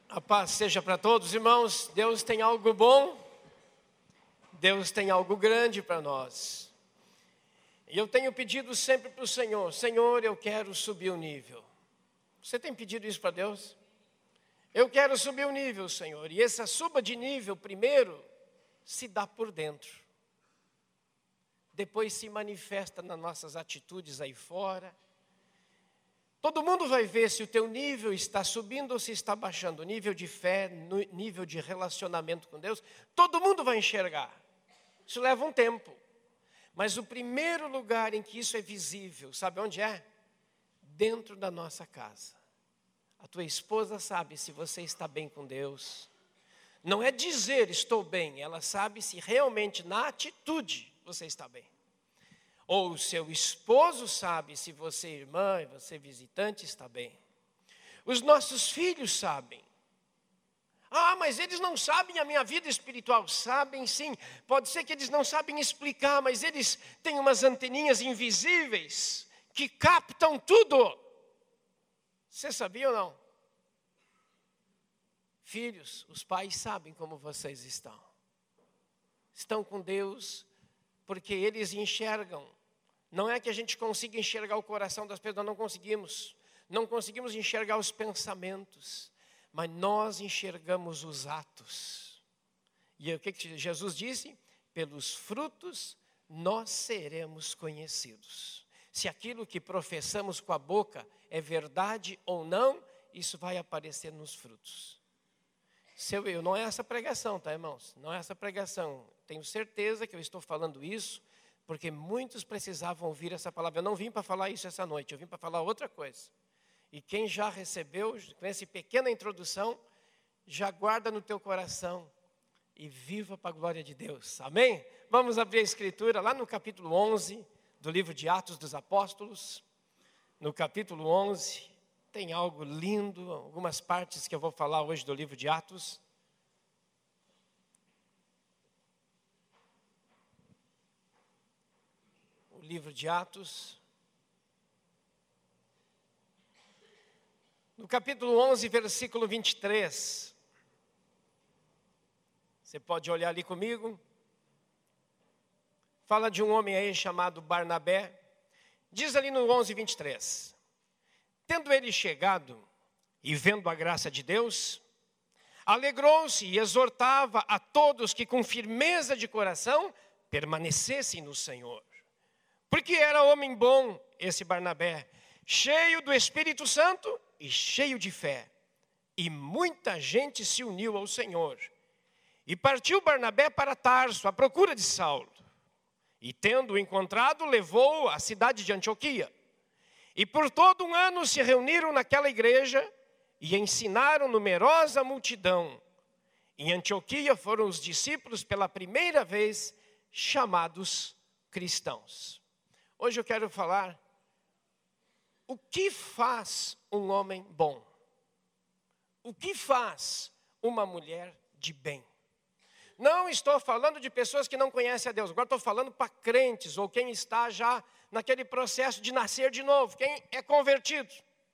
A paz seja para todos, irmãos. Deus tem algo bom, Deus tem algo grande para nós. E eu tenho pedido sempre para o Senhor: Senhor, eu quero subir o nível. Você tem pedido isso para Deus? Eu quero subir o nível, Senhor. E essa suba de nível, primeiro, se dá por dentro. Depois se manifesta nas nossas atitudes aí fora. Todo mundo vai ver se o teu nível está subindo ou se está baixando. Nível de fé, nível de relacionamento com Deus. Todo mundo vai enxergar. Isso leva um tempo. Mas o primeiro lugar em que isso é visível, sabe onde é? Dentro da nossa casa. A tua esposa sabe se você está bem com Deus. Não é dizer estou bem, ela sabe se realmente na atitude você está bem. Ou o seu esposo sabe se você irmã e você visitante está bem. Os nossos filhos sabem. Ah, mas eles não sabem a minha vida espiritual. Sabem sim. Pode ser que eles não sabem explicar, mas eles têm umas anteninhas invisíveis que captam tudo. Você sabia ou não? Filhos, os pais sabem como vocês estão. Estão com Deus porque eles enxergam. Não é que a gente consiga enxergar o coração das pessoas, nós não conseguimos. Não conseguimos enxergar os pensamentos, mas nós enxergamos os atos. E o que Jesus disse? Pelos frutos nós seremos conhecidos. Se aquilo que professamos com a boca é verdade ou não, isso vai aparecer nos frutos. Não é essa pregação, tá, irmãos? Não é essa pregação. Tenho certeza que eu estou falando isso porque muitos precisavam ouvir essa palavra. Eu não vim para falar isso essa noite, eu vim para falar outra coisa. E quem já recebeu, com essa pequena introdução, já guarda no teu coração e viva para a glória de Deus. Amém? Vamos abrir a escritura lá no capítulo 11 do livro de Atos dos Apóstolos. No capítulo 11, tem algo lindo, algumas partes que eu vou falar hoje do livro de Atos. O livro de Atos, no capítulo 11, versículo 23. Você pode olhar ali comigo. Fala de um homem aí chamado Barnabé. Diz ali no 11, 23. Tendo ele chegado e vendo a graça de Deus, alegrou-se e exortava a todos que com firmeza de coração permanecessem no Senhor. Porque era homem bom esse Barnabé, cheio do Espírito Santo e cheio de fé. E muita gente se uniu ao Senhor. E partiu Barnabé para Tarso, à procura de Saulo. E tendo-o encontrado, levou-o à cidade de Antioquia. E por todo um ano se reuniram naquela igreja e ensinaram numerosa multidão. Em Antioquia foram os discípulos pela primeira vez chamados cristãos. Hoje eu quero falar o que faz um homem bom. O que faz uma mulher de bem. Não estou falando de pessoas que não conhecem a Deus. Agora estou falando para crentes ou quem está já naquele processo de nascer de novo. Quem é convertido.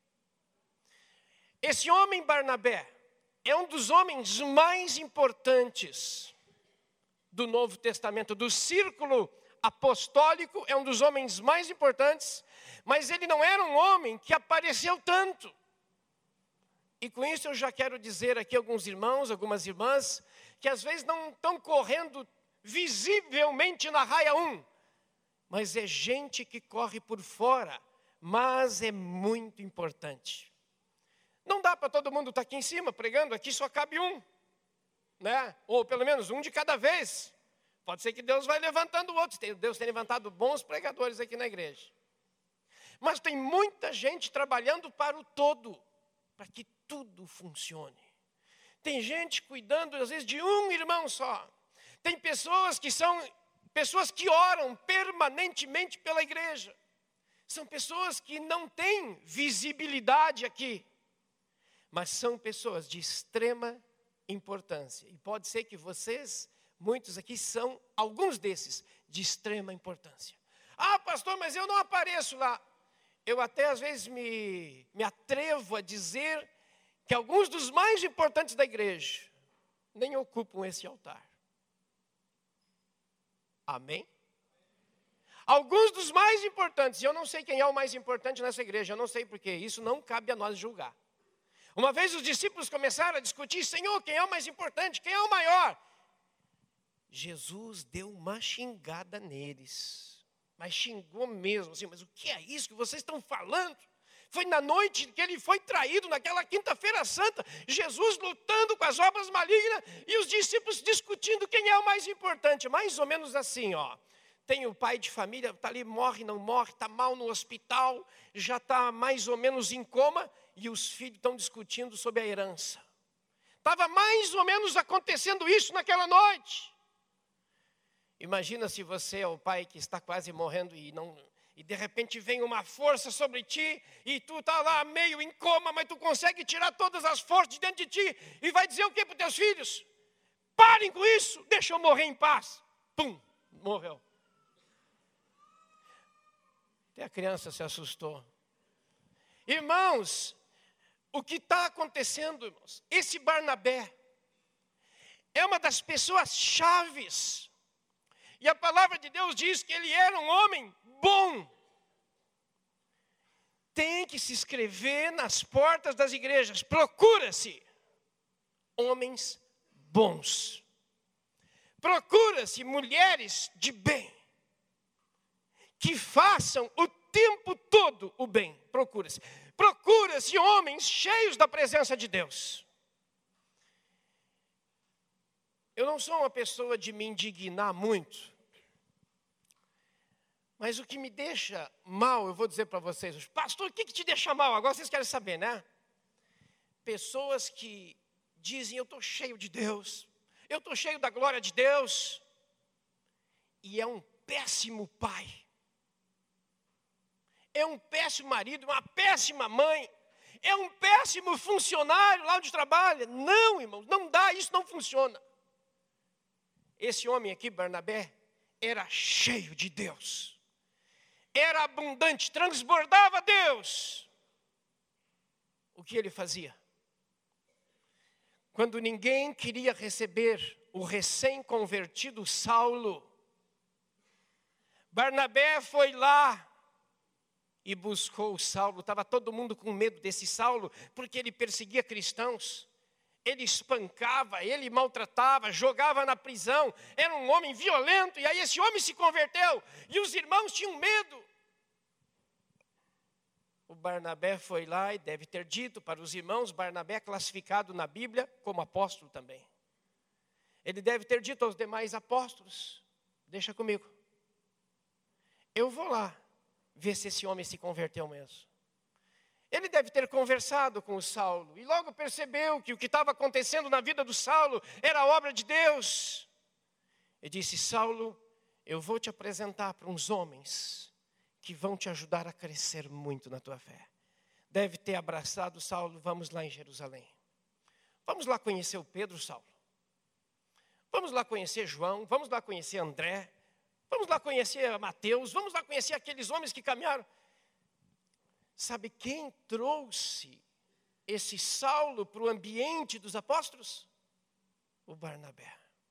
Esse homem Barnabé é um dos homens mais importantes do Novo Testamento, do círculo apostólico, é um dos homens mais importantes, mas ele não era um homem que apareceu tanto. E com isso eu já quero dizer aqui a alguns irmãos, algumas irmãs, que às vezes não estão correndo visivelmente na raia 1, mas é gente que corre por fora, mas é muito importante. Não dá para todo mundo estar aqui em cima pregando, aqui só cabe um, né? Ou pelo menos um de cada vez. Pode ser que Deus vai levantando outros. Deus tem levantado bons pregadores aqui na igreja. Mas tem muita gente trabalhando para o todo, para que tudo funcione. Tem gente cuidando, às vezes, de um irmão só. Tem pessoas que são pessoas que oram permanentemente pela igreja. São pessoas que não têm visibilidade aqui, mas são pessoas de extrema importância. E pode ser que vocês, muitos aqui, são alguns desses de extrema importância. Ah, pastor, mas eu não apareço lá. Eu até às vezes me atrevo a dizer que alguns dos mais importantes da igreja nem ocupam esse altar. Amém? Alguns dos mais importantes, e eu não sei quem é o mais importante nessa igreja, eu não sei porquê, isso não cabe a nós julgar. Uma vez os discípulos começaram a discutir, Senhor, quem é o mais importante, quem é o maior? Jesus deu uma xingada neles, mas xingou mesmo, assim, mas o que é isso que vocês estão falando? Foi na noite que ele foi traído, naquela quinta-feira santa, Jesus lutando com as obras malignas e os discípulos discutindo quem é o mais importante, mais ou menos assim, ó. Tem o pai de família, está ali, morre, não morre, está mal no hospital, já está mais ou menos em coma, e os filhos estão discutindo sobre a herança. Estava mais ou menos acontecendo isso naquela noite. Imagina se você é o pai que está quase morrendo e de repente vem uma força sobre ti, e tu está lá meio em coma, mas tu consegue tirar todas as forças de dentro de ti, e vai dizer o que para os teus filhos? Parem com isso, deixa eu morrer em paz. Pum, morreu. Até a criança se assustou. Irmãos, o que está acontecendo, irmãos? Esse Barnabé é uma das pessoas chaves. E a palavra de Deus diz que ele era um homem bom. Tem que se escrever nas portas das igrejas. Procura-se homens bons. Procura-se mulheres de bem. Que façam o tempo todo o bem. Procura-se. Procura-se homens cheios da presença de Deus. Eu não sou uma pessoa de me indignar muito. Mas o que me deixa mal, eu vou dizer para vocês. Pastor, o que te deixa mal? Agora vocês querem saber, né? Pessoas que dizem, eu estou cheio de Deus. Eu estou cheio da glória de Deus. E é um péssimo pai. É um péssimo marido, uma péssima mãe. É um péssimo funcionário lá onde trabalha. Não, irmãos, não dá, isso não funciona. Esse homem aqui, Barnabé, era cheio de Deus. Era abundante, transbordava Deus. O que ele fazia? Quando ninguém queria receber o recém-convertido Saulo, Barnabé foi lá e buscou o Saulo. Estava todo mundo com medo desse Saulo, porque ele perseguia cristãos. Ele espancava, ele maltratava, jogava na prisão. Era um homem violento, e aí esse homem se converteu. E os irmãos tinham medo. O Barnabé foi lá e deve ter dito para os irmãos, Barnabé é classificado na Bíblia como apóstolo também. Ele deve ter dito aos demais apóstolos, deixa comigo. Eu vou lá ver se esse homem se converteu mesmo. Ele deve ter conversado com o Saulo e logo percebeu que o que estava acontecendo na vida do Saulo era obra de Deus. E disse, Saulo, eu vou te apresentar para uns homens que vão te ajudar a crescer muito na tua fé. Deve ter abraçado Saulo, vamos lá em Jerusalém. Vamos lá conhecer o Pedro, Saulo. Vamos lá conhecer João, vamos lá conhecer André. Vamos lá conhecer Mateus, vamos lá conhecer aqueles homens que caminharam. Sabe quem trouxe esse Saulo para o ambiente dos apóstolos? O Barnabé.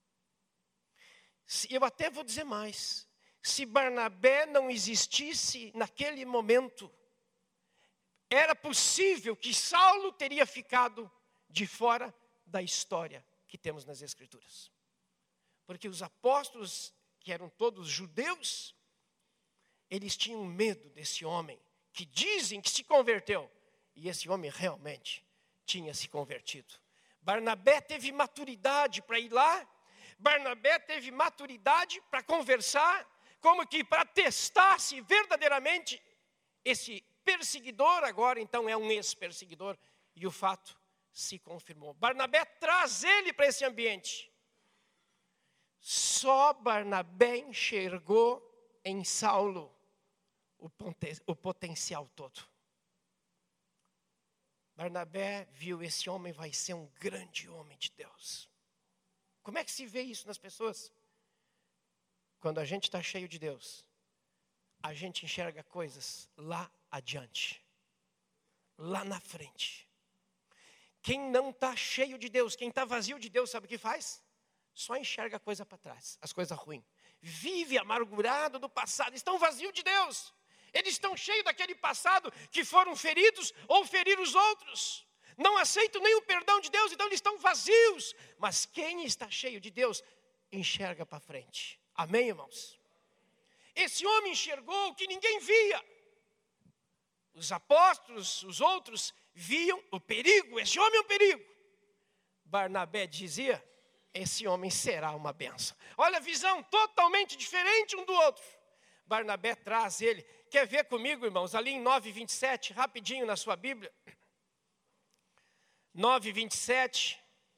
Eu até vou dizer mais. Se Barnabé não existisse naquele momento, era possível que Saulo teria ficado de fora da história que temos nas Escrituras. Porque os apóstolos, que eram todos judeus, eles tinham medo desse homem, que dizem que se converteu. E esse homem realmente tinha se convertido. Barnabé teve maturidade para ir lá. Barnabé teve maturidade para conversar. Como que para testar se verdadeiramente esse perseguidor agora então é um ex-perseguidor. E o fato se confirmou. Barnabé traz ele para esse ambiente. Só Barnabé enxergou em Saulo o potencial todo. Barnabé viu, esse homem vai ser um grande homem de Deus. Como é que se vê isso nas pessoas? Quando a gente está cheio de Deus, a gente enxerga coisas lá adiante, lá na frente. Quem não está cheio de Deus, quem está vazio de Deus, sabe o que faz? Só enxerga a coisa para trás, as coisas ruins. Vive amargurado do passado, estão vazios de Deus. Eles estão cheios daquele passado que foram feridos ou feriram os outros. Não aceitam nem o perdão de Deus, então eles estão vazios. Mas quem está cheio de Deus, enxerga para frente. Amém, irmãos? Esse homem enxergou o que ninguém via. Os apóstolos, os outros, viam o perigo. Esse homem é um perigo. Barnabé dizia, esse homem será uma bênção. Olha a visão totalmente diferente um do outro. Barnabé traz ele. Quer ver comigo, irmãos, ali em 9:27, rapidinho na sua Bíblia. 9:27.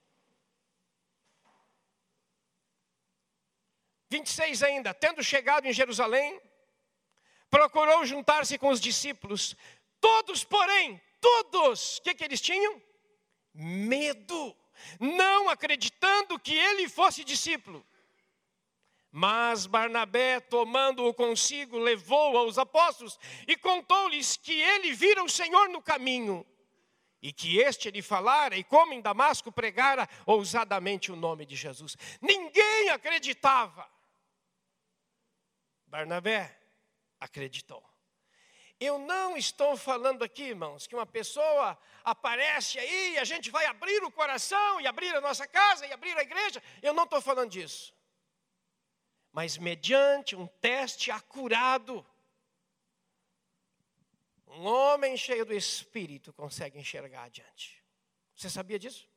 26 ainda. Tendo chegado em Jerusalém, procurou juntar-se com os discípulos. Todos, porém, todos, o que eles tinham? Medo. Não acreditando que ele fosse discípulo. Mas Barnabé, tomando-o consigo, levou aos apóstolos e contou-lhes que ele vira o Senhor no caminho. E que este lhe falara, e como em Damasco pregara ousadamente o nome de Jesus. Ninguém acreditava. Barnabé acreditou. Eu não estou falando aqui, irmãos, que uma pessoa aparece aí e a gente vai abrir o coração e abrir a nossa casa e abrir a igreja. Eu não estou falando disso. Mas mediante um teste acurado, um homem cheio do Espírito consegue enxergar adiante. Você sabia disso?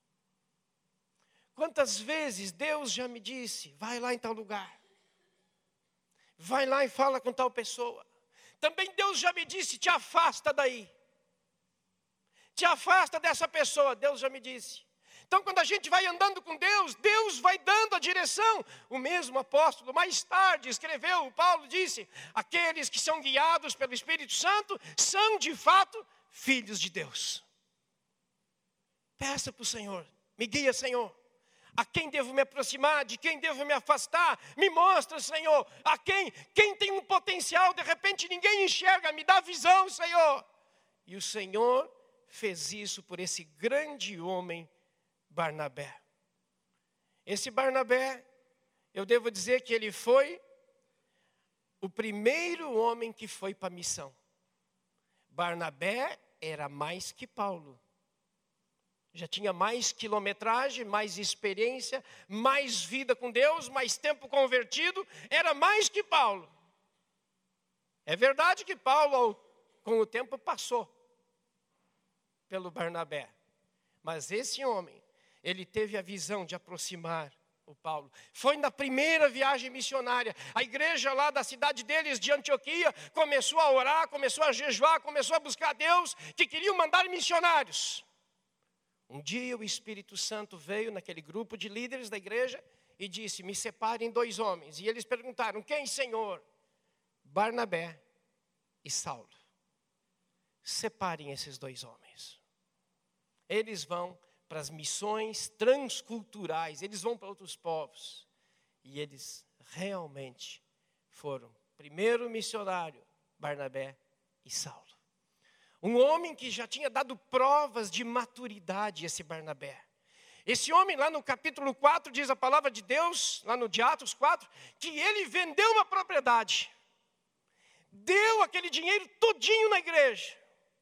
Quantas vezes Deus já me disse, vai lá em tal lugar. Vai lá e fala com tal pessoa. Também Deus já me disse, te afasta daí. Te afasta dessa pessoa, Deus já me disse. Então quando a gente vai andando com Deus, Deus vai dando a direção. O mesmo apóstolo mais tarde escreveu, Paulo disse, aqueles que são guiados pelo Espírito Santo são de fato filhos de Deus. Peça para o Senhor, me guia, Senhor. A quem devo me aproximar, de quem devo me afastar? Me mostra, Senhor. A quem tem um potencial, de repente ninguém enxerga, me dá visão, Senhor. E o Senhor fez isso por esse grande homem, Barnabé. Esse Barnabé, eu devo dizer que ele foi o primeiro homem que foi para a missão. Barnabé era mais que Paulo. Já tinha mais quilometragem, mais experiência, mais vida com Deus, mais tempo convertido. Era mais que Paulo. É verdade que Paulo, com o tempo, passou pelo Barnabé. Mas esse homem, ele teve a visão de aproximar o Paulo. Foi na primeira viagem missionária. A igreja lá da cidade deles, de Antioquia, começou a orar, começou a jejuar, começou a buscar Deus, que queriam mandar missionários. Um dia o Espírito Santo veio naquele grupo de líderes da igreja e disse, me separem 2 homens. E eles perguntaram, quem, Senhor? Barnabé e Saulo. Separem esses 2 homens. Eles vão para as missões transculturais, eles vão para outros povos. E eles realmente foram. Primeiro missionário, Barnabé e Saulo. Um homem que já tinha dado provas de maturidade, esse Barnabé. Esse homem lá no capítulo 4, diz a palavra de Deus, lá no de Atos 4, que ele vendeu uma propriedade. Deu aquele dinheiro todinho na igreja.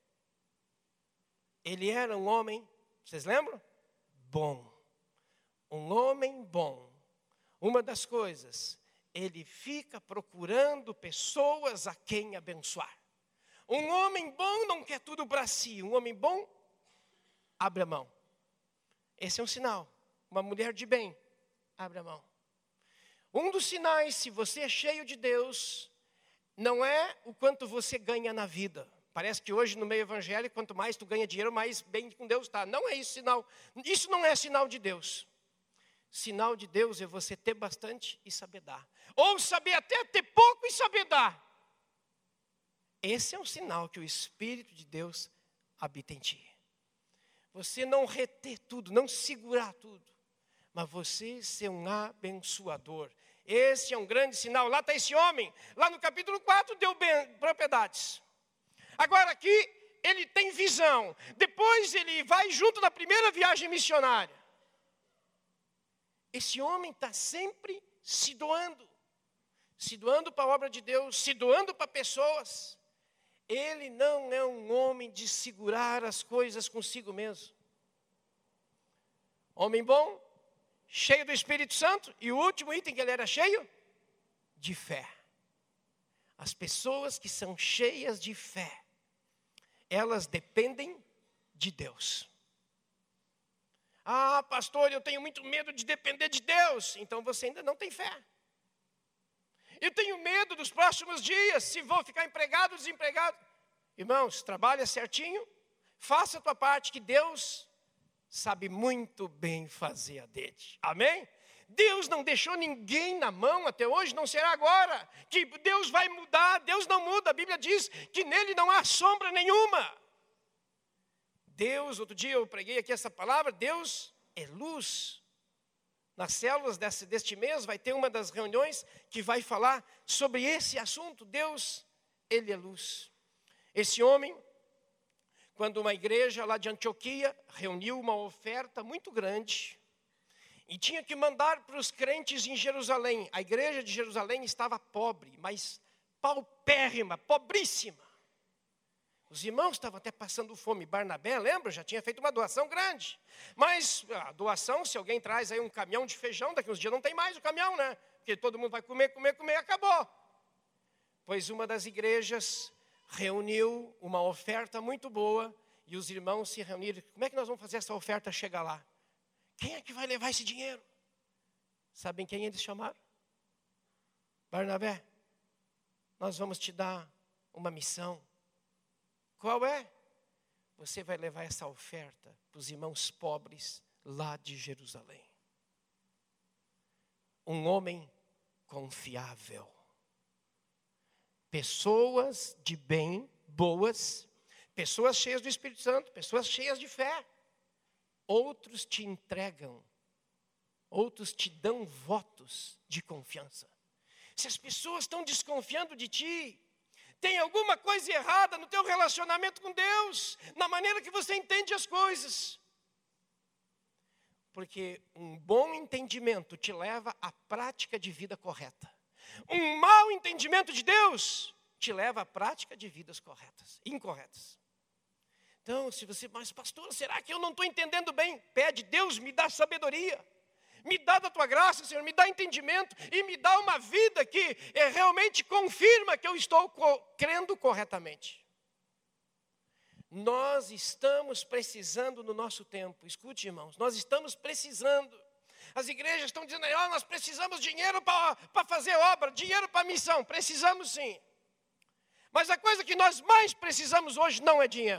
Ele era um homem, vocês lembram? Bom. Um homem bom. Uma das coisas, ele fica procurando pessoas a quem abençoar. Um homem bom não quer tudo para si. Um homem bom, abre a mão. Esse é um sinal. Uma mulher de bem, abre a mão. Um dos sinais, se você é cheio de Deus, não é o quanto você ganha na vida. Parece que hoje no meio evangélico, quanto mais tu ganha dinheiro, mais bem com Deus está. Não é isso sinal. Isso não é sinal de Deus. Sinal de Deus é você ter bastante e saber dar. Ou saber até ter pouco e saber dar. Esse é um sinal que o Espírito de Deus habita em ti. Você não reter tudo, não segurar tudo, mas você ser um abençoador. Esse é um grande sinal. Lá está esse homem, lá no capítulo 4 deu propriedades. Agora aqui, ele tem visão. Depois ele vai junto na primeira viagem missionária. Esse homem está sempre se doando para a obra de Deus, se doando para pessoas. Ele não é um homem de segurar as coisas consigo mesmo. Homem bom, cheio do Espírito Santo, e o último item que ele era cheio? De fé. As pessoas que são cheias de fé, elas dependem de Deus. Ah, pastor, eu tenho muito medo de depender de Deus. Então você ainda não tem fé. Eu tenho medo dos próximos dias, se vou ficar empregado ou desempregado. Irmãos, trabalha certinho, faça a tua parte, que Deus sabe muito bem fazer a dele. Amém? Deus não deixou ninguém na mão até hoje, não será agora. Que Deus vai mudar, Deus não muda. A Bíblia diz que nele não há sombra nenhuma. Deus, outro dia eu preguei aqui essa palavra, Deus é luz. Nas células deste mês vai ter uma das reuniões que vai falar sobre esse assunto. Deus, ele é luz. Esse homem, quando uma igreja lá de Antioquia reuniu uma oferta muito grande e tinha que mandar para os crentes em Jerusalém. A igreja de Jerusalém estava pobre, mas paupérrima, pobríssima. Os irmãos estavam até passando fome. Barnabé, lembra? Já tinha feito uma doação grande. Mas a doação, se alguém traz aí um caminhão de feijão, daqui uns dias não tem mais o caminhão, né? Porque todo mundo vai comer, acabou. Pois uma das igrejas reuniu uma oferta muito boa e os irmãos se reuniram. Como é que nós vamos fazer essa oferta chegar lá? Quem é que vai levar esse dinheiro? Sabem quem eles chamaram? Barnabé, nós vamos te dar uma missão. Qual é? Você vai levar essa oferta para os irmãos pobres lá de Jerusalém. Um homem confiável. Pessoas de bem, boas, pessoas cheias do Espírito Santo, pessoas cheias de fé. Outros te entregam, outros te dão votos de confiança. Se as pessoas estão desconfiando de ti, tem alguma coisa errada no teu relacionamento com Deus, na maneira que você entende as coisas. Porque um bom entendimento te leva à prática de vida correta. Um mau entendimento de Deus te leva à prática de vidas incorretas. Então, se você, mas pastor, será que eu não estou entendendo bem? Pede, Deus, me dá sabedoria. Me dá da tua graça, Senhor, me dá entendimento e me dá uma vida que realmente confirma que eu estou crendo corretamente. Nós estamos precisando no nosso tempo, escute, irmãos, nós estamos precisando. As igrejas estão dizendo, nós precisamos de dinheiro para fazer obra, dinheiro para missão. Precisamos sim. Mas a coisa que nós mais precisamos hoje não é dinheiro.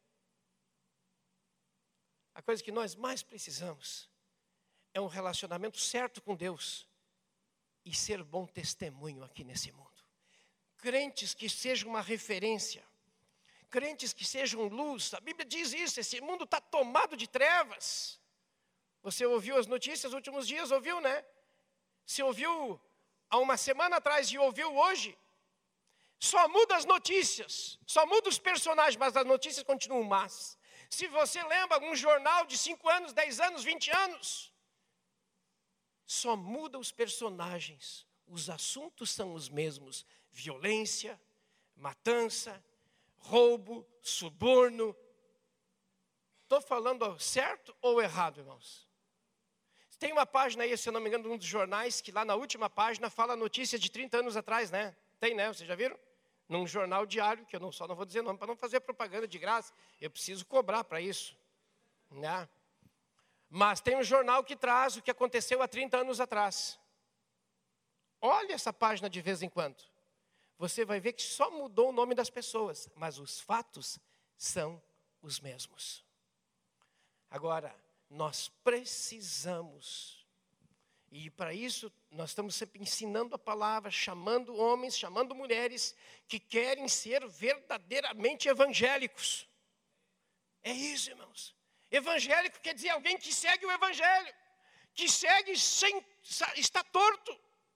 A coisa que nós mais precisamos é um relacionamento certo com Deus e ser bom testemunho aqui nesse mundo. Crentes que sejam uma referência, crentes que sejam luz. A Bíblia diz isso, esse mundo está tomado de trevas. Você ouviu as notícias nos últimos dias, ouviu, né? Se ouviu há uma semana atrás e ouviu hoje, só muda as notícias, só muda os personagens, mas as notícias continuam más. Se você lembra algum jornal de 5 anos, 10 anos, 20 anos, só muda os personagens, os assuntos são os mesmos. Violência, matança, roubo, suborno. Estou falando certo ou errado, irmãos? Tem uma página aí, se eu não me engano, de um dos jornais, que lá na última página fala notícia de 30 anos atrás, né? Tem, né? Vocês já viram? Num jornal diário, que eu não vou dizer nome, para não fazer propaganda de graça. Eu preciso cobrar para isso, né? Mas tem um jornal que traz o que aconteceu há 30 anos atrás. Olha essa página de vez em quando. Você vai ver que só mudou o nome das pessoas, mas os fatos são os mesmos. Agora, nós precisamos, e para isso nós estamos sempre ensinando a palavra, chamando homens, chamando mulheres que querem ser verdadeiramente evangélicos. É isso, irmãos. Evangélico quer dizer alguém que segue o evangelho, que segue sem estar torto.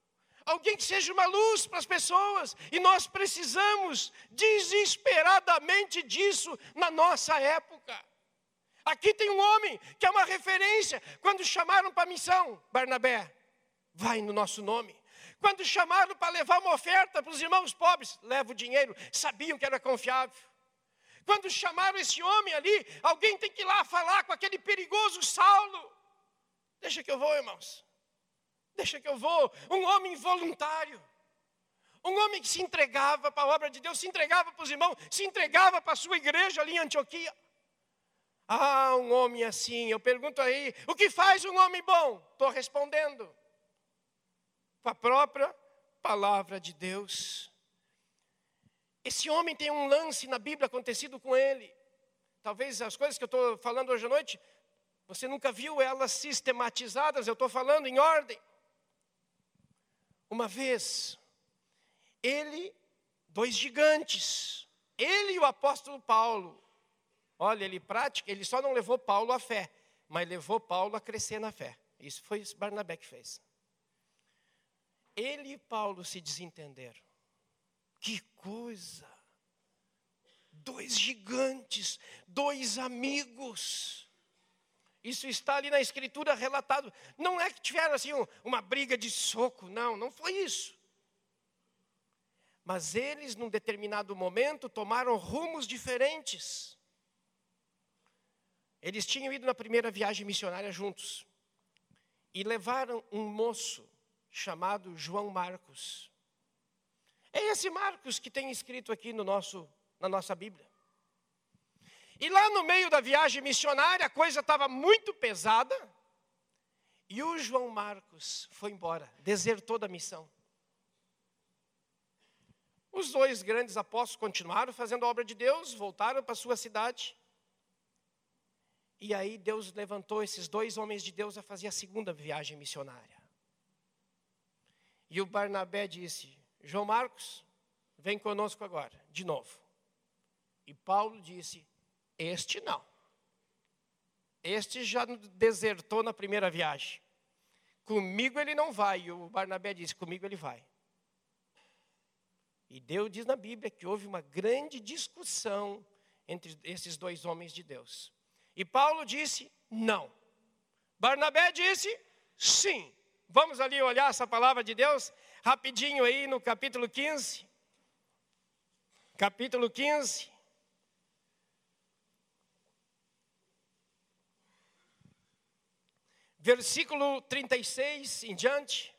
Alguém que seja uma luz para as pessoas. E nós precisamos desesperadamente disso na nossa época. Aqui tem um homem que é uma referência. Quando chamaram para a missão, Barnabé, vai no nosso nome. Quando chamaram para levar uma oferta para os irmãos pobres, leva o dinheiro, sabiam que era confiável. Quando chamaram esse homem ali, alguém tem que ir lá falar com aquele perigoso Saulo. Deixa que eu vou, irmãos. Deixa que eu vou. Um homem voluntário. Um homem que se entregava para a obra de Deus, se entregava para os irmãos, se entregava para a sua igreja ali em Antioquia. Ah, um homem assim, eu pergunto aí, o que faz um homem bom? Estou respondendo. Com a própria palavra de Deus. Esse homem tem um lance na Bíblia acontecido com ele. Talvez as coisas que eu estou falando hoje à noite, você nunca viu elas sistematizadas, eu estou falando em ordem. Uma vez, dois gigantes, ele e o apóstolo Paulo. Olha, ele só não levou Paulo à fé, mas levou Paulo a crescer na fé. Isso foi Barnabé que fez. Ele e Paulo se desentenderam. Que coisa! Dois gigantes, dois amigos. Isso está ali na escritura relatado. Não é que tiveram assim uma briga de soco, não foi isso. Mas eles, num determinado momento, tomaram rumos diferentes. Eles tinham ido na primeira viagem missionária juntos. E levaram um moço chamado João Marcos. É esse Marcos que tem escrito aqui na nossa Bíblia. E lá no meio da viagem missionária, a coisa estava muito pesada. E o João Marcos foi embora, desertou da missão. Os dois grandes apóstolos continuaram fazendo a obra de Deus, voltaram para a sua cidade. E aí Deus levantou esses dois homens de Deus a fazer a segunda viagem missionária. E o Barnabé disse, João Marcos, vem conosco agora, de novo. E Paulo disse, este não. Este já desertou na primeira viagem. Comigo ele não vai. E o Barnabé disse, comigo ele vai. E Deus diz na Bíblia que houve uma grande discussão entre esses dois homens de Deus. E Paulo disse, não. Barnabé disse, sim. Vamos ali olhar essa palavra de Deus, rapidinho aí no capítulo 15. Capítulo 15. Versículo 36 em diante.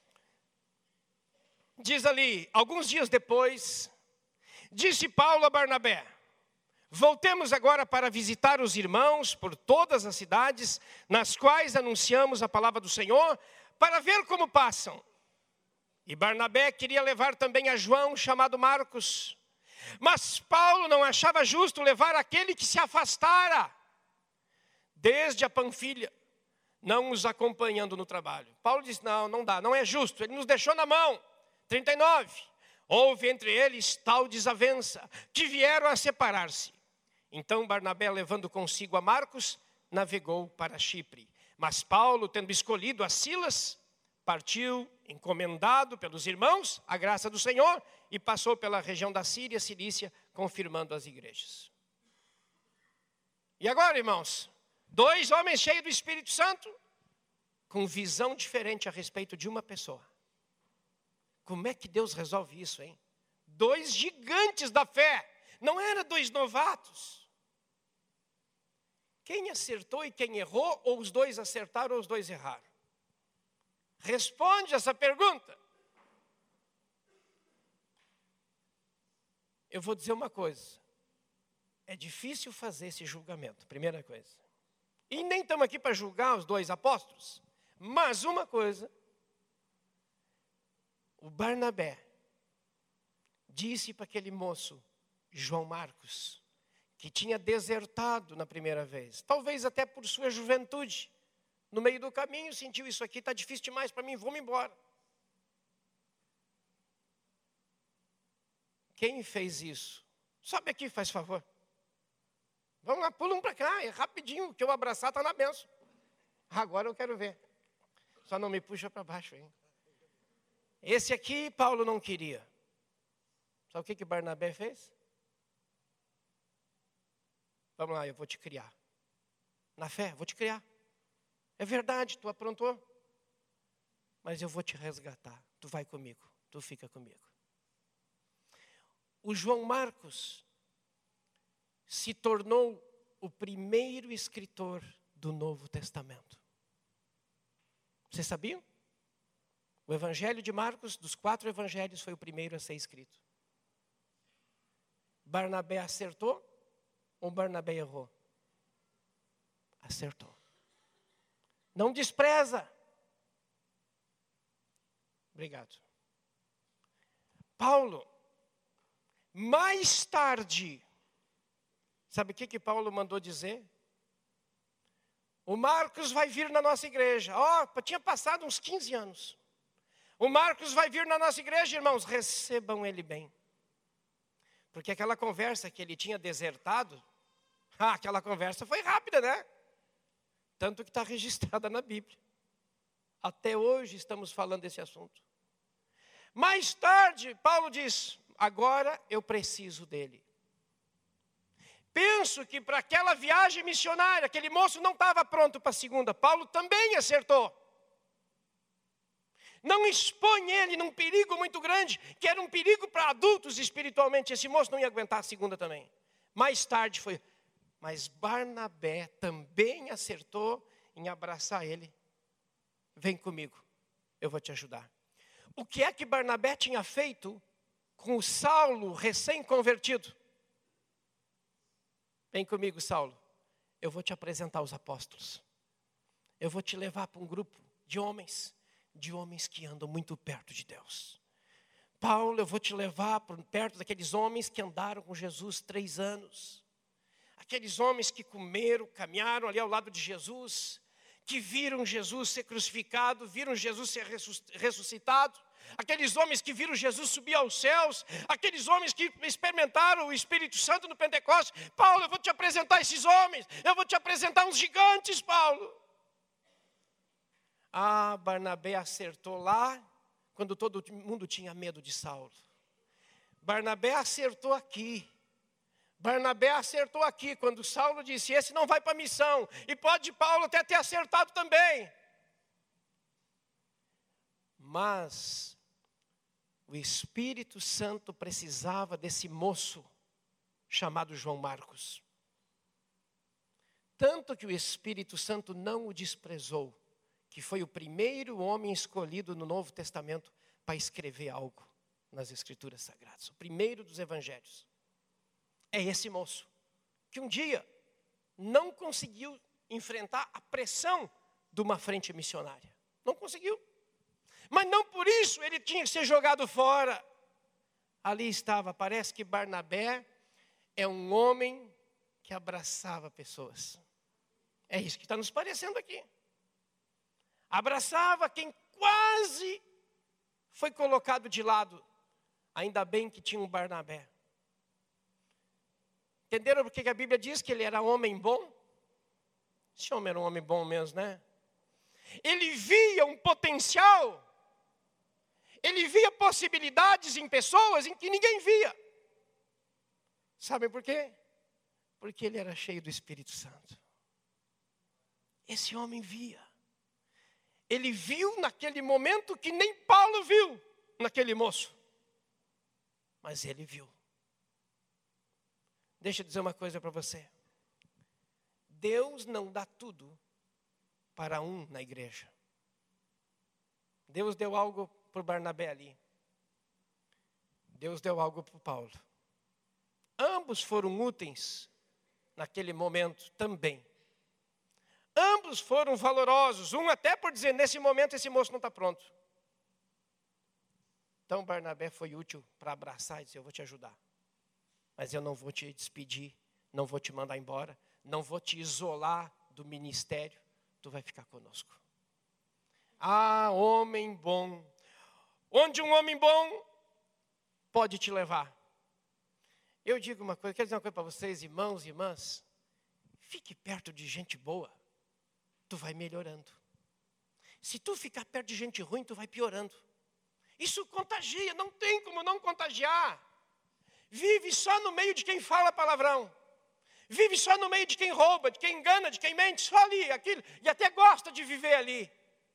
Diz ali, alguns dias depois, disse Paulo a Barnabé, voltemos agora para visitar os irmãos por todas as cidades nas quais anunciamos a palavra do Senhor, para ver como passam. E Barnabé queria levar também a João, chamado Marcos. Mas Paulo não achava justo levar aquele que se afastara desde a Panfilha, não os acompanhando no trabalho. Paulo disse, não dá, não é justo, ele nos deixou na mão. 39, houve entre eles tal desavença, que vieram a separar-se. Então Barnabé, levando consigo a Marcos, navegou para Chipre. Mas Paulo, tendo escolhido a Silas, partiu, encomendado pelos irmãos, a graça do Senhor, e passou pela região da Síria, Cilícia, confirmando as igrejas. E agora, irmãos, dois homens cheios do Espírito Santo, com visão diferente a respeito de uma pessoa. Como é que Deus resolve isso, hein? Dois gigantes da fé, não eram dois novatos. Quem acertou e quem errou, ou os dois acertaram ou os dois erraram? Responde essa pergunta. Eu vou dizer uma coisa. É difícil fazer esse julgamento, primeira coisa. E nem estamos aqui para julgar os dois apóstolos. Mas uma coisa, o Barnabé disse para aquele moço, João Marcos, que tinha desertado na primeira vez, talvez até por sua juventude, no meio do caminho sentiu isso aqui, está difícil demais para mim, vou-me embora. Quem fez isso? Sobe aqui, faz favor. Vamos lá, pula um para cá, é rapidinho, que eu abraçar está na bênção. Agora eu quero ver. Só não me puxa para baixo, hein? Esse aqui Paulo não queria. Sabe o que Barnabé fez? Vamos lá, eu vou te criar. Na fé, vou te criar. É verdade, tu aprontou. Mas eu vou te resgatar. Tu vai comigo, tu fica comigo. O João Marcos se tornou o primeiro escritor do Novo Testamento. Vocês sabiam? O Evangelho de Marcos, dos 4 evangelhos, foi o primeiro a ser escrito. Barnabé acertou ou Barnabé errou? Acertou. Não despreza. Obrigado. Paulo, mais tarde, sabe o que Paulo mandou dizer? O Marcos vai vir na nossa igreja. Tinha passado uns 15 anos. O Marcos vai vir na nossa igreja, irmãos, recebam ele bem. Porque aquela conversa que ele tinha desertado, aquela conversa foi rápida, né? Tanto que está registrada na Bíblia. Até hoje estamos falando desse assunto. Mais tarde, Paulo diz, agora eu preciso dele. Penso que para aquela viagem missionária, aquele moço não estava pronto para a segunda. Paulo também acertou. Não expõe ele num perigo muito grande, que era um perigo para adultos espiritualmente. Esse moço não ia aguentar a segunda também. Mais tarde foi. Mas Barnabé também acertou em abraçar ele. Vem comigo, eu vou te ajudar. O que é que Barnabé tinha feito com o Saulo recém-convertido? Vem comigo, Saulo. Eu vou te apresentar os apóstolos. Eu vou te levar para um grupo de homens que andam muito perto de Deus. Paulo, eu vou te levar perto daqueles homens que andaram com Jesus 3 anos. Aqueles homens que comeram, caminharam ali ao lado de Jesus, que viram Jesus ser crucificado, viram Jesus ser ressuscitado. Aqueles homens que viram Jesus subir aos céus, aqueles homens que experimentaram o Espírito Santo no Pentecostes. Paulo, eu vou te apresentar esses homens, eu vou te apresentar uns gigantes, Paulo. Barnabé acertou lá, quando todo mundo tinha medo de Saulo. Barnabé acertou aqui. Barnabé acertou aqui, quando Saulo disse, esse não vai para a missão. E pode Paulo até ter acertado também. Mas o Espírito Santo precisava desse moço chamado João Marcos. Tanto que o Espírito Santo não o desprezou, que foi o primeiro homem escolhido no Novo Testamento para escrever algo nas Escrituras Sagradas. O primeiro dos evangelhos. É esse moço, que um dia não conseguiu enfrentar a pressão de uma frente missionária. Não conseguiu. Mas não por isso ele tinha que ser jogado fora. Ali estava, parece que Barnabé é um homem que abraçava pessoas. É isso que está nos parecendo aqui. Abraçava quem quase foi colocado de lado. Ainda bem que tinha um Barnabé. Entenderam por que a Bíblia diz que ele era homem bom? Esse homem era um homem bom mesmo, né? Ele via um potencial. Ele via possibilidades em pessoas em que ninguém via. Sabem por quê? Porque ele era cheio do Espírito Santo. Esse homem via. Ele viu naquele momento que nem Paulo viu naquele moço. Mas ele viu. Deixa eu dizer uma coisa para você. Deus não dá tudo para um na igreja. Deus deu algo para o Barnabé ali. Deus deu algo para o Paulo. Ambos foram úteis naquele momento também. Ambos foram valorosos. Um até por dizer, nesse momento esse moço não está pronto. Então Barnabé foi útil para abraçar e dizer, eu vou te ajudar. Mas eu não vou te despedir, não vou te mandar embora, não vou te isolar do ministério, tu vai ficar conosco. Homem bom. Onde um homem bom pode te levar. Eu digo uma coisa, quero dizer uma coisa para vocês, irmãos e irmãs. Fique perto de gente boa, tu vai melhorando. Se tu ficar perto de gente ruim, tu vai piorando. Isso contagia, não tem como não contagiar. Vive só no meio de quem fala palavrão. Vive só no meio de quem rouba, de quem engana, de quem mente, só ali, aquilo. E até gosta de viver ali.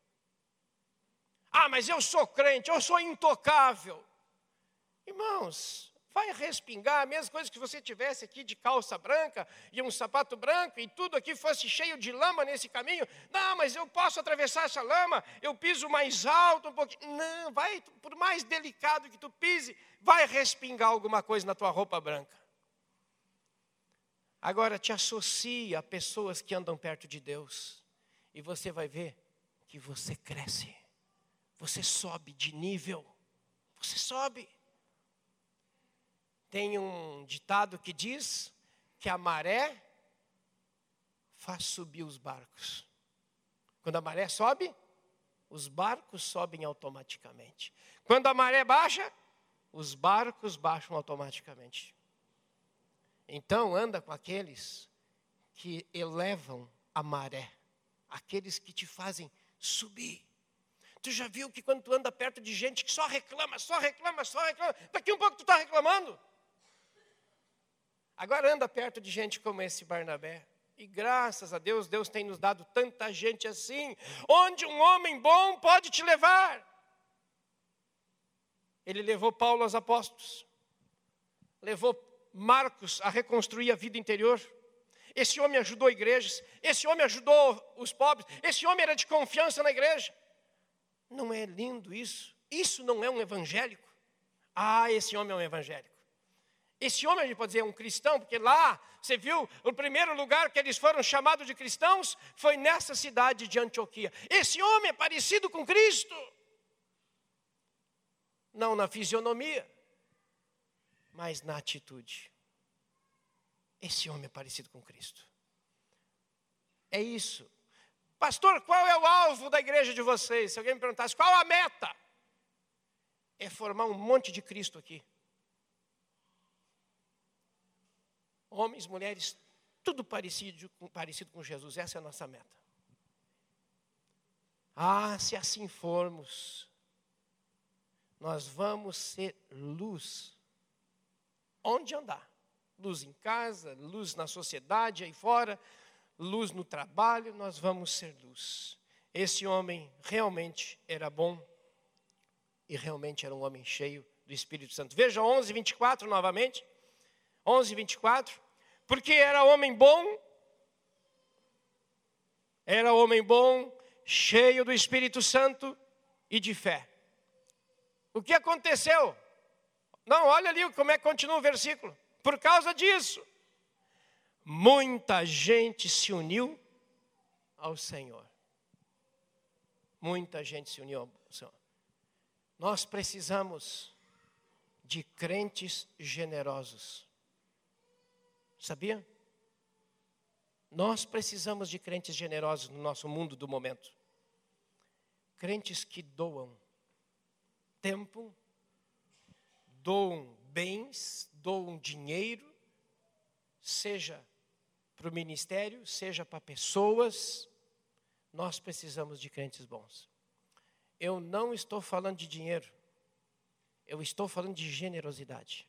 Ah, mas eu sou crente, eu sou intocável. Irmãos, vai respingar, a mesma coisa que você tivesse aqui de calça branca e um sapato branco e tudo aqui fosse cheio de lama nesse caminho. Não, mas eu posso atravessar essa lama, eu piso mais alto um pouquinho. Não, vai, por mais delicado que tu pise, vai respingar alguma coisa na tua roupa branca. Agora te associa a pessoas que andam perto de Deus e você vai ver que você cresce. Você sobe de nível, você sobe. Tem um ditado que diz que a maré faz subir os barcos. Quando a maré sobe, os barcos sobem automaticamente. Quando a maré baixa, os barcos baixam automaticamente. Então anda com aqueles que elevam a maré, aqueles que te fazem subir. Tu já viu que quando tu anda perto de gente que só reclama, daqui um pouco tu está reclamando. Agora anda perto de gente como esse Barnabé. E graças a Deus, Deus tem nos dado tanta gente assim, onde um homem bom pode te levar. Ele levou Paulo aos apóstolos, levou Marcos a reconstruir a vida interior. Esse homem ajudou igrejas, esse homem ajudou os pobres, esse homem era de confiança na igreja. Não é lindo isso? Isso não é um evangélico? Ah, esse homem é um evangélico. Esse homem, a gente pode dizer, é um cristão, porque lá, você viu, o primeiro lugar que eles foram chamados de cristãos foi nessa cidade de Antioquia. Esse homem é parecido com Cristo. Não na fisionomia, mas na atitude. Esse homem é parecido com Cristo. É isso. Pastor, qual é o alvo da igreja de vocês? Se alguém me perguntasse, qual a meta? É formar um monte de Cristo aqui. Homens, mulheres, tudo parecido com Jesus. Essa é a nossa meta. Ah, se assim formos, nós vamos ser luz. Onde andar? Luz em casa, luz na sociedade aí fora, luz no trabalho, nós vamos ser luz. Esse homem realmente era bom e realmente era um homem cheio do Espírito Santo. Veja 11:24 novamente. 11:24. Porque era homem bom, cheio do Espírito Santo e de fé. O que aconteceu? Não, olha ali como é que continua o versículo. Por causa disso, muita gente se uniu ao Senhor. Muita gente se uniu ao Senhor. Nós precisamos de crentes generosos. Sabia? Nós precisamos de crentes generosos no nosso mundo do momento. Crentes que doam tempo, doam bens, doam dinheiro, seja para o ministério, seja para pessoas. Nós precisamos de crentes bons. Eu não estou falando de dinheiro, eu estou falando de generosidade.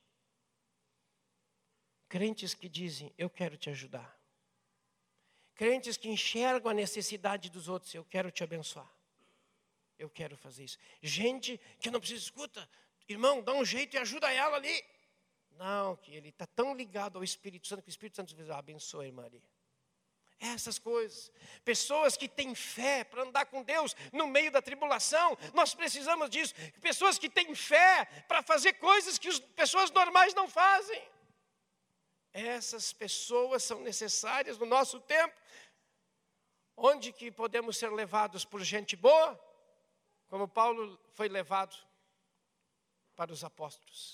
Crentes que dizem, eu quero te ajudar. Crentes que enxergam a necessidade dos outros, eu quero te abençoar. Eu quero fazer isso. Gente que não precisa, escuta, irmão, dá um jeito e ajuda ela ali. Não, que ele está tão ligado ao Espírito Santo, que o Espírito Santo diz, abençoa a irmã ali. Essas coisas. Pessoas que têm fé para andar com Deus no meio da tribulação. Nós precisamos disso. Pessoas que têm fé para fazer coisas que as pessoas normais não fazem. Essas pessoas são necessárias no nosso tempo. Onde que podemos ser levados por gente boa? Como Paulo foi levado para os apóstolos.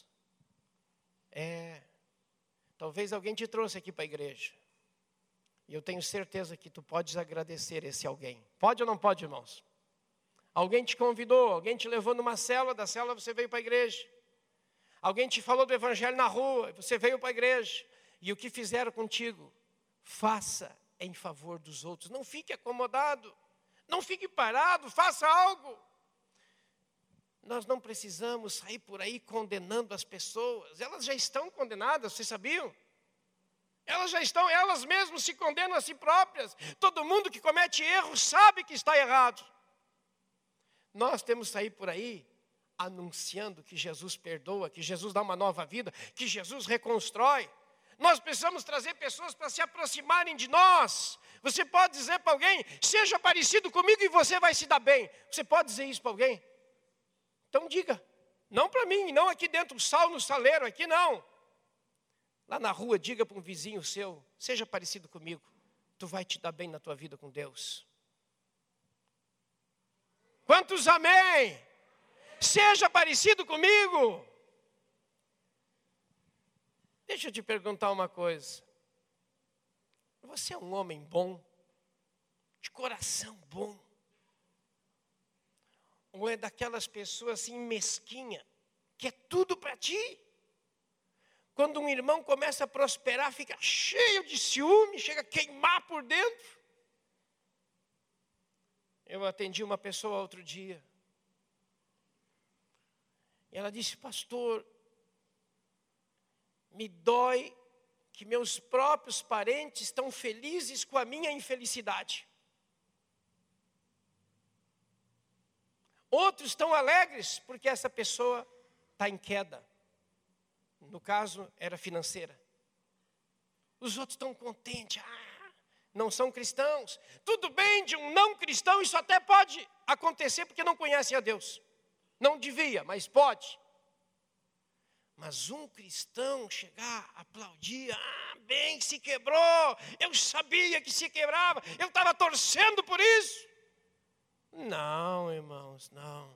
Talvez alguém te trouxe aqui para a igreja. E eu tenho certeza que tu podes agradecer esse alguém. Pode ou não pode, irmãos? Alguém te convidou, alguém te levou numa célula, da célula você veio para a igreja. Alguém te falou do evangelho na rua, você veio para a igreja. E o que fizeram contigo, faça em favor dos outros. Não fique acomodado, não fique parado, faça algo. Nós não precisamos sair por aí condenando as pessoas. Elas já estão condenadas, vocês sabiam? Elas já estão, elas mesmas se condenam a si próprias. Todo mundo que comete erro sabe que está errado. Nós temos que sair por aí anunciando que Jesus perdoa, que Jesus dá uma nova vida, que Jesus reconstrói. Nós precisamos trazer pessoas para se aproximarem de nós. Você pode dizer para alguém, seja parecido comigo e você vai se dar bem. Você pode dizer isso para alguém? Então diga, não para mim, não aqui dentro, sal no saleiro, aqui não. Lá na rua, diga para um vizinho seu, seja parecido comigo, tu vai te dar bem na tua vida com Deus. Quantos amém? Seja parecido comigo. Deixa eu te perguntar uma coisa. Você é um homem bom? De coração bom? Ou é daquelas pessoas assim mesquinha, que é tudo para ti? Quando um irmão começa a prosperar, fica cheio de ciúme, chega a queimar por dentro. Eu atendi uma pessoa outro dia. E ela disse, pastor, me dói que meus próprios parentes estão felizes com a minha infelicidade. Outros estão alegres porque essa pessoa está em queda. No caso, era financeira. Os outros estão contentes. Não são cristãos. Tudo bem de um não cristão, isso até pode acontecer porque não conhecem a Deus. Não devia, mas pode. Mas um cristão chegar, aplaudir, bem, se quebrou, eu sabia que se quebrava, eu estava torcendo por isso. Não, irmãos, não.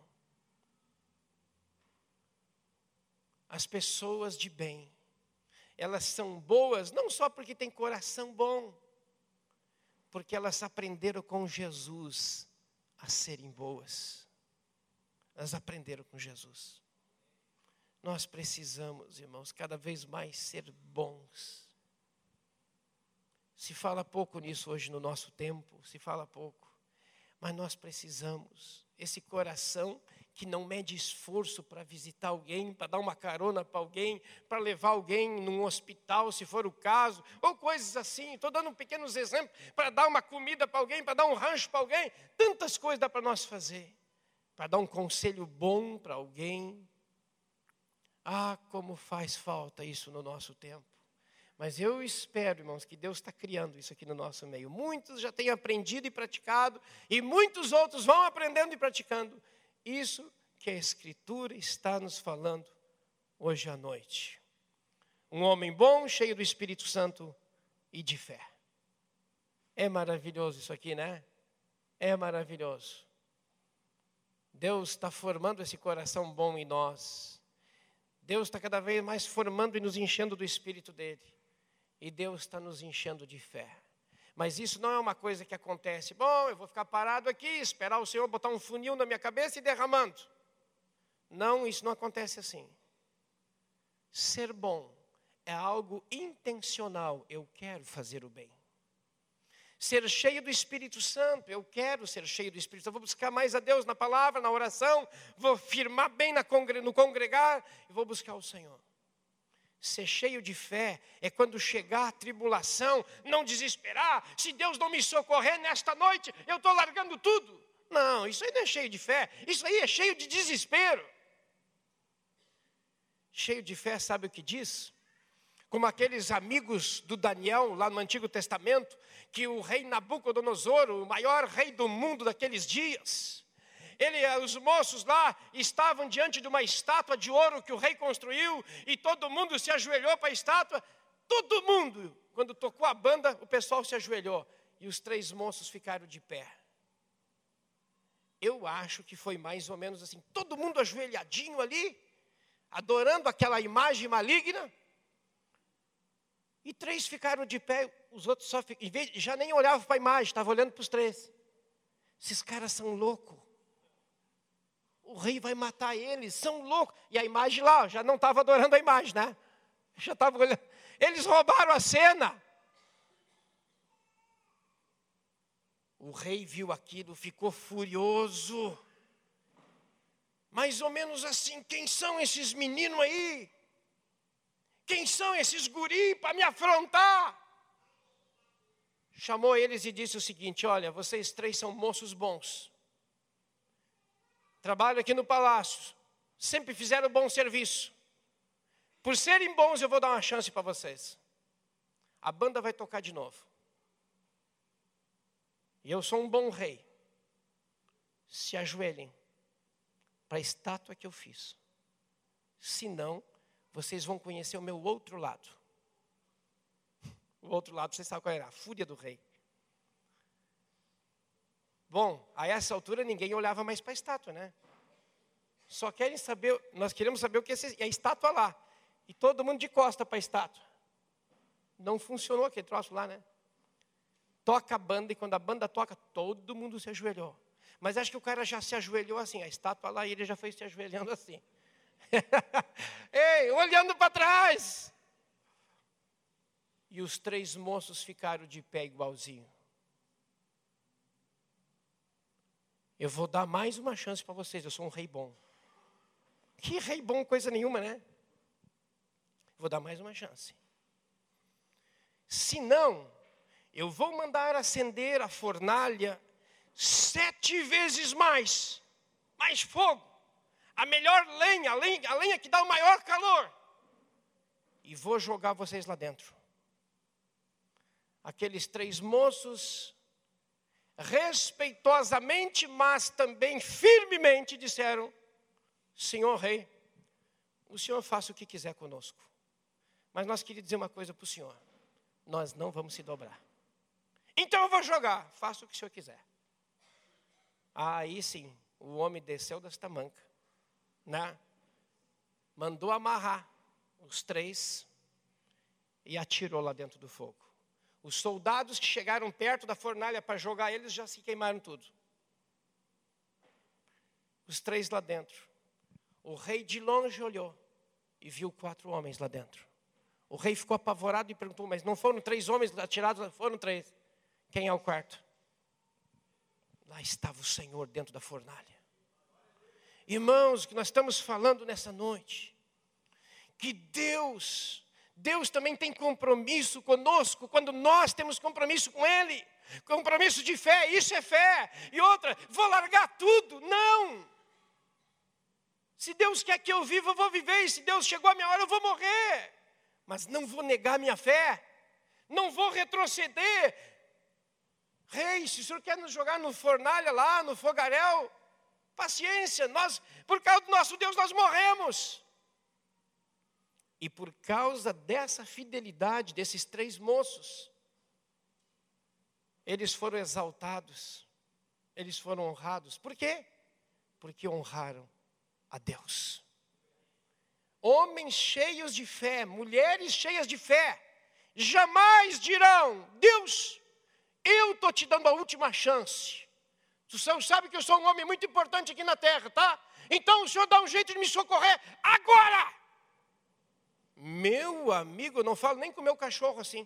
As pessoas de bem, elas são boas, não só porque têm coração bom, porque elas aprenderam com Jesus a serem boas. Elas aprenderam com Jesus. Nós precisamos, irmãos, cada vez mais ser bons. Se fala pouco nisso hoje no nosso tempo, se fala pouco. Mas nós precisamos, esse coração que não mede esforço para visitar alguém, para dar uma carona para alguém, para levar alguém num hospital, se for o caso, ou coisas assim. Estou dando pequenos exemplos, para dar uma comida para alguém, para dar um rancho para alguém. Tantas coisas dá para nós fazer. Para dar um conselho bom para alguém. Como faz falta isso no nosso tempo. Mas eu espero, irmãos, que Deus está criando isso aqui no nosso meio. Muitos já têm aprendido e praticado, e muitos outros vão aprendendo e praticando. Isso que a Escritura está nos falando hoje à noite. Um homem bom, cheio do Espírito Santo e de fé. É maravilhoso isso aqui, né? É maravilhoso. Deus está formando esse coração bom em nós. Deus está cada vez mais formando e nos enchendo do Espírito dele. E Deus está nos enchendo de fé. Mas isso não é uma coisa que acontece. Bom, eu vou ficar parado aqui, esperar o Senhor botar um funil na minha cabeça e derramando. Não, isso não acontece assim. Ser bom é algo intencional. Eu quero fazer o bem. Ser cheio do Espírito Santo, eu quero ser cheio do Espírito Santo. Eu vou buscar mais a Deus na palavra, na oração. Vou firmar bem no congregar e vou buscar o Senhor. Ser cheio de fé é quando chegar a tribulação, não desesperar. Se Deus não me socorrer nesta noite, eu estou largando tudo. Não, isso aí não é cheio de fé. Isso aí é cheio de desespero. Cheio de fé, sabe o que diz? Como aqueles amigos do Daniel, lá no Antigo Testamento, que o rei Nabucodonosor, o maior rei do mundo daqueles dias, os moços lá estavam diante de uma estátua de ouro que o rei construiu, e todo mundo se ajoelhou para a estátua. Todo mundo, quando tocou a banda, o pessoal se ajoelhou, e os 3 moços ficaram de pé. Eu acho que foi mais ou menos assim, todo mundo ajoelhadinho ali, adorando aquela imagem maligna, e 3 ficaram de pé, os outros só já nem olhavam para a imagem, estavam olhando para os 3. Esses caras são loucos. O rei vai matar eles, são loucos. E a imagem lá, já não estava adorando a imagem, né? Já estava olhando. Eles roubaram a cena. O rei viu aquilo, ficou furioso. mais ou menos assim: quem são esses meninos aí? Quem são esses guri para me afrontar? Chamou eles e disse o seguinte: olha, vocês três são moços bons. Trabalham aqui no palácio. Sempre fizeram bom serviço. Por serem bons, eu vou dar uma chance para vocês. A banda vai tocar de novo. E eu sou um bom rei. Se ajoelhem para a estátua que eu fiz. Senão, vocês vão conhecer o meu outro lado. O outro lado, vocês sabem qual era? A fúria do rei. Bom, a essa altura ninguém olhava mais para a estátua, né? Só querem saber, nós queremos saber o que é a estátua lá. E todo mundo de costa para a estátua. Não funcionou aquele troço lá, né? Toca a banda, e quando a banda toca, todo mundo se ajoelhou. Mas acho que o cara já se ajoelhou assim, a estátua lá, e ele já foi se ajoelhando assim. Ei, olhando para trás. E os três moços ficaram de pé igualzinho. Eu vou dar mais uma chance para vocês, eu sou um rei bom. Que rei bom, coisa nenhuma, né? Vou dar mais uma chance. Se não, eu vou mandar acender a fornalha 7 vezes mais fogo, a melhor lenha, a lenha que dá o maior calor, e vou jogar vocês lá dentro. Aqueles três moços, respeitosamente, mas também firmemente disseram: Senhor rei, o senhor faça o que quiser conosco, mas nós queríamos dizer uma coisa para o senhor: nós não vamos se dobrar. Então eu vou jogar, faça o que o senhor quiser. Aí sim, o homem desceu das tamancas, né? Mandou amarrar os três e atirou lá dentro do fogo. Os soldados que chegaram perto da fornalha para jogar eles já se queimaram tudo. Os três lá dentro. O rei de longe olhou e viu 4 homens lá dentro. O rei ficou apavorado e perguntou: mas não foram 3 homens atirados? Foram 3. Quem é o quarto? Lá estava o Senhor dentro da fornalha. Irmãos, que nós estamos falando nessa noite, que Deus também tem compromisso conosco, quando nós temos compromisso com Ele. Compromisso de fé, isso é fé. E outra, vou largar tudo. Não! Se Deus quer que eu viva, eu vou viver. E se Deus chegou a minha hora, eu vou morrer. Mas não vou negar minha fé. Não vou retroceder. Rei, se o senhor quer nos jogar no fornalha lá, no fogaréu, paciência. Nós, por causa do nosso Deus, nós morremos. E por causa dessa fidelidade desses 3 moços, eles foram exaltados, eles foram honrados. Por quê? Porque honraram a Deus. Homens cheios de fé, mulheres cheias de fé, jamais dirão: Deus, eu estou te dando a última chance. O senhor sabe que eu sou um homem muito importante aqui na terra, tá? Então o senhor dá um jeito de me socorrer agora. Meu amigo, eu não falo nem com o meu cachorro assim.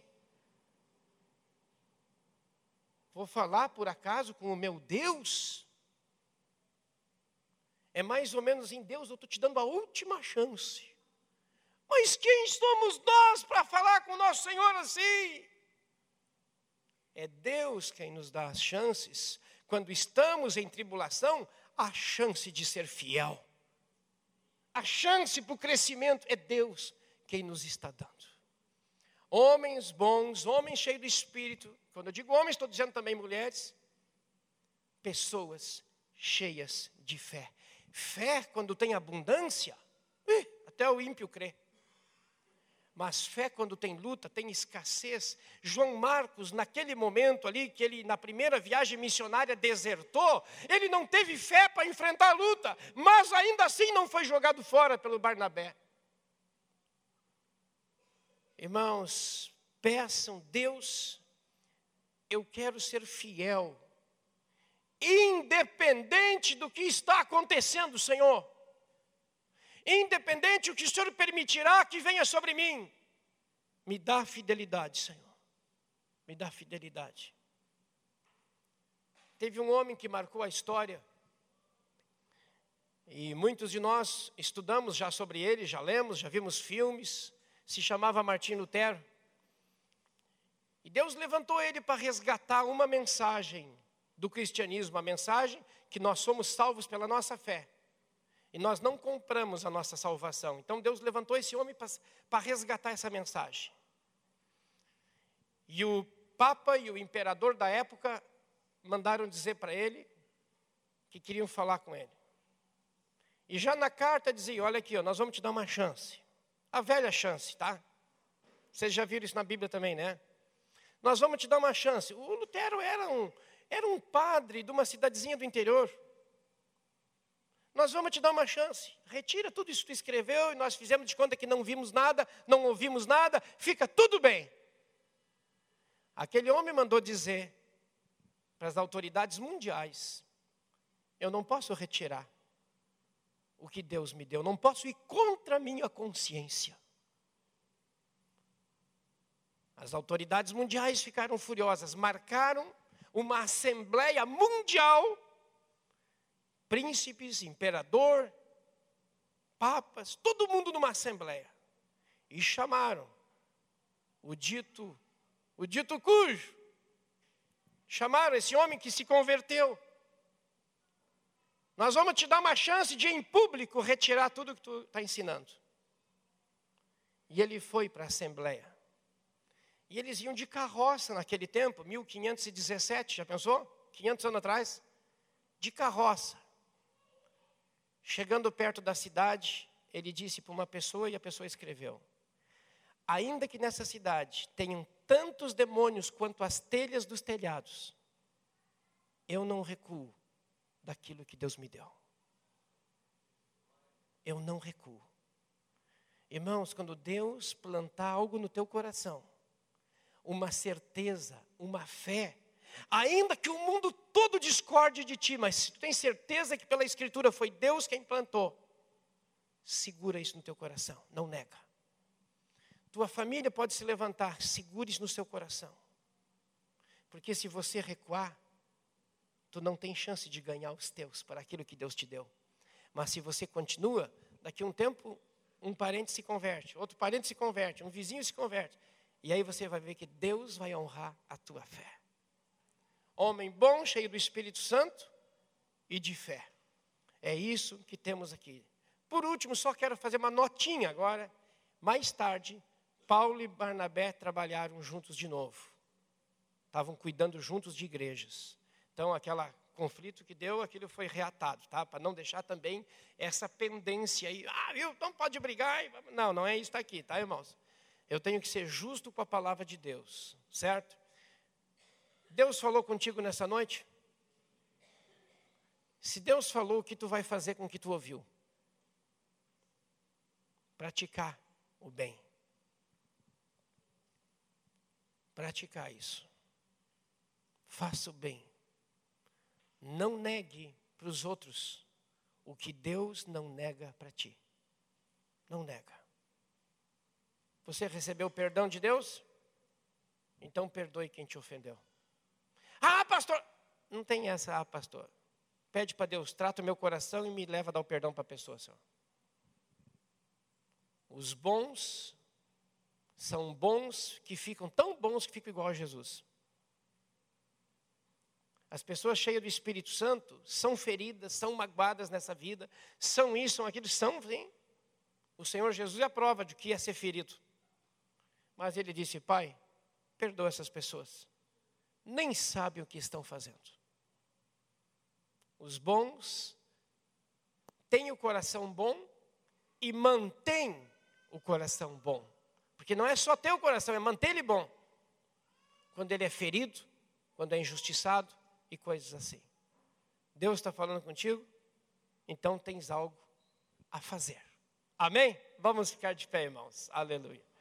Vou falar por acaso com o meu Deus? É mais ou menos em: Deus, eu estou te dando a última chance. Mas quem somos nós para falar com o nosso Senhor assim? É Deus quem nos dá as chances. Quando estamos em tribulação, a chance de ser fiel. A chance para o crescimento é Deus quem nos está dando. Homens bons, homens cheios do Espírito. Quando eu digo homens, estou dizendo também mulheres. Pessoas cheias de fé. Fé, quando tem abundância, até o ímpio crê. Mas fé, quando tem luta, tem escassez. João Marcos, naquele momento ali, que ele na primeira viagem missionária desertou, ele não teve fé para enfrentar a luta, mas ainda assim não foi jogado fora pelo Barnabé. Irmãos, peçam: Deus, eu quero ser fiel, independente do que está acontecendo, Senhor. Independente do que o Senhor permitirá que venha sobre mim, me dá fidelidade, Senhor. Me dá fidelidade. Teve um homem que marcou a história. E muitos de nós estudamos já sobre ele, já lemos, já vimos filmes. Se chamava Martim Lutero. E Deus levantou ele para resgatar uma mensagem do cristianismo, a mensagem que nós somos salvos pela nossa fé. E nós não compramos a nossa salvação. Então Deus levantou esse homem para resgatar essa mensagem. E o Papa e o imperador da época mandaram dizer para ele que queriam falar com ele. E já na carta dizia, olha aqui, ó, nós vamos te dar uma chance. A velha chance, tá? Vocês já viram isso na Bíblia também, né? Nós vamos te dar uma chance. O Lutero era um padre de uma cidadezinha do interior. Nós vamos te dar uma chance. Retira tudo isso que tu escreveu e nós fizemos de conta que não vimos nada, não ouvimos nada, fica tudo bem. Aquele homem mandou dizer para as autoridades mundiais, eu não posso retirar o que Deus me deu, não posso ir contra a minha consciência. As autoridades mundiais ficaram furiosas, marcaram uma assembleia mundial, príncipes, imperador, papas, todo mundo numa assembleia. E chamaram o dito cujo. Chamaram esse homem que se converteu. Nós vamos te dar uma chance de, em público, retirar tudo que tu está ensinando. E ele foi para a assembleia. E eles iam de carroça naquele tempo, 1517, já pensou? 500 anos atrás. De carroça. Chegando perto da cidade, ele disse para uma pessoa e a pessoa escreveu. Ainda que nessa cidade tenham tantos demônios quanto as telhas dos telhados, eu não recuo daquilo que Deus me deu. Eu não recuo. Irmãos, quando Deus plantar algo no teu coração, uma certeza, uma fé, ainda que o mundo todo discorde de ti, mas se tu tens certeza que pela Escritura foi Deus quem plantou, segura isso no teu coração, não nega. Tua família pode se levantar, segure isso no seu coração. Porque se você recuar, tu não tem chance de ganhar os teus para aquilo que Deus te deu. Mas se você continua, daqui a um tempo, um parente se converte, outro parente se converte, um vizinho se converte. E aí você vai ver que Deus vai honrar a tua fé. Homem bom, cheio do Espírito Santo e de fé. É isso que temos aqui. Por último, só quero fazer uma notinha agora. Mais tarde, Paulo e Barnabé trabalharam juntos de novo. Estavam cuidando juntos de igrejas. Então, aquele conflito que deu, aquilo foi reatado, tá? Para não deixar também essa pendência aí. Viu? Não pode brigar. Não, não é isso que está aqui, tá, irmãos? Eu tenho que ser justo com a palavra de Deus, certo? Deus falou contigo nessa noite? Se Deus falou, o que tu vai fazer com o que tu ouviu? Praticar o bem. Praticar isso. Faça o bem. Não negue para os outros o que Deus não nega para ti. Não nega. Você recebeu o perdão de Deus? Então perdoe quem te ofendeu. Pastor! Não tem essa, pastor. Pede para Deus, trata o meu coração e me leva a dar o perdão para a pessoa, Senhor. Os bons são bons que ficam tão bons que ficam igual a Jesus. As pessoas cheias do Espírito Santo são feridas, são magoadas nessa vida, são isso, são aquilo, são, sim. O Senhor Jesus é a prova de que é ser ferido. Mas ele disse, Pai, perdoa essas pessoas. Nem sabem o que estão fazendo. Os bons têm o coração bom e mantêm o coração bom. Porque não é só ter o coração, é manter ele bom. Quando ele é ferido, quando é injustiçado e coisas assim. Deus está falando contigo, então tens algo a fazer. Amém? Vamos ficar de pé, irmãos. Aleluia.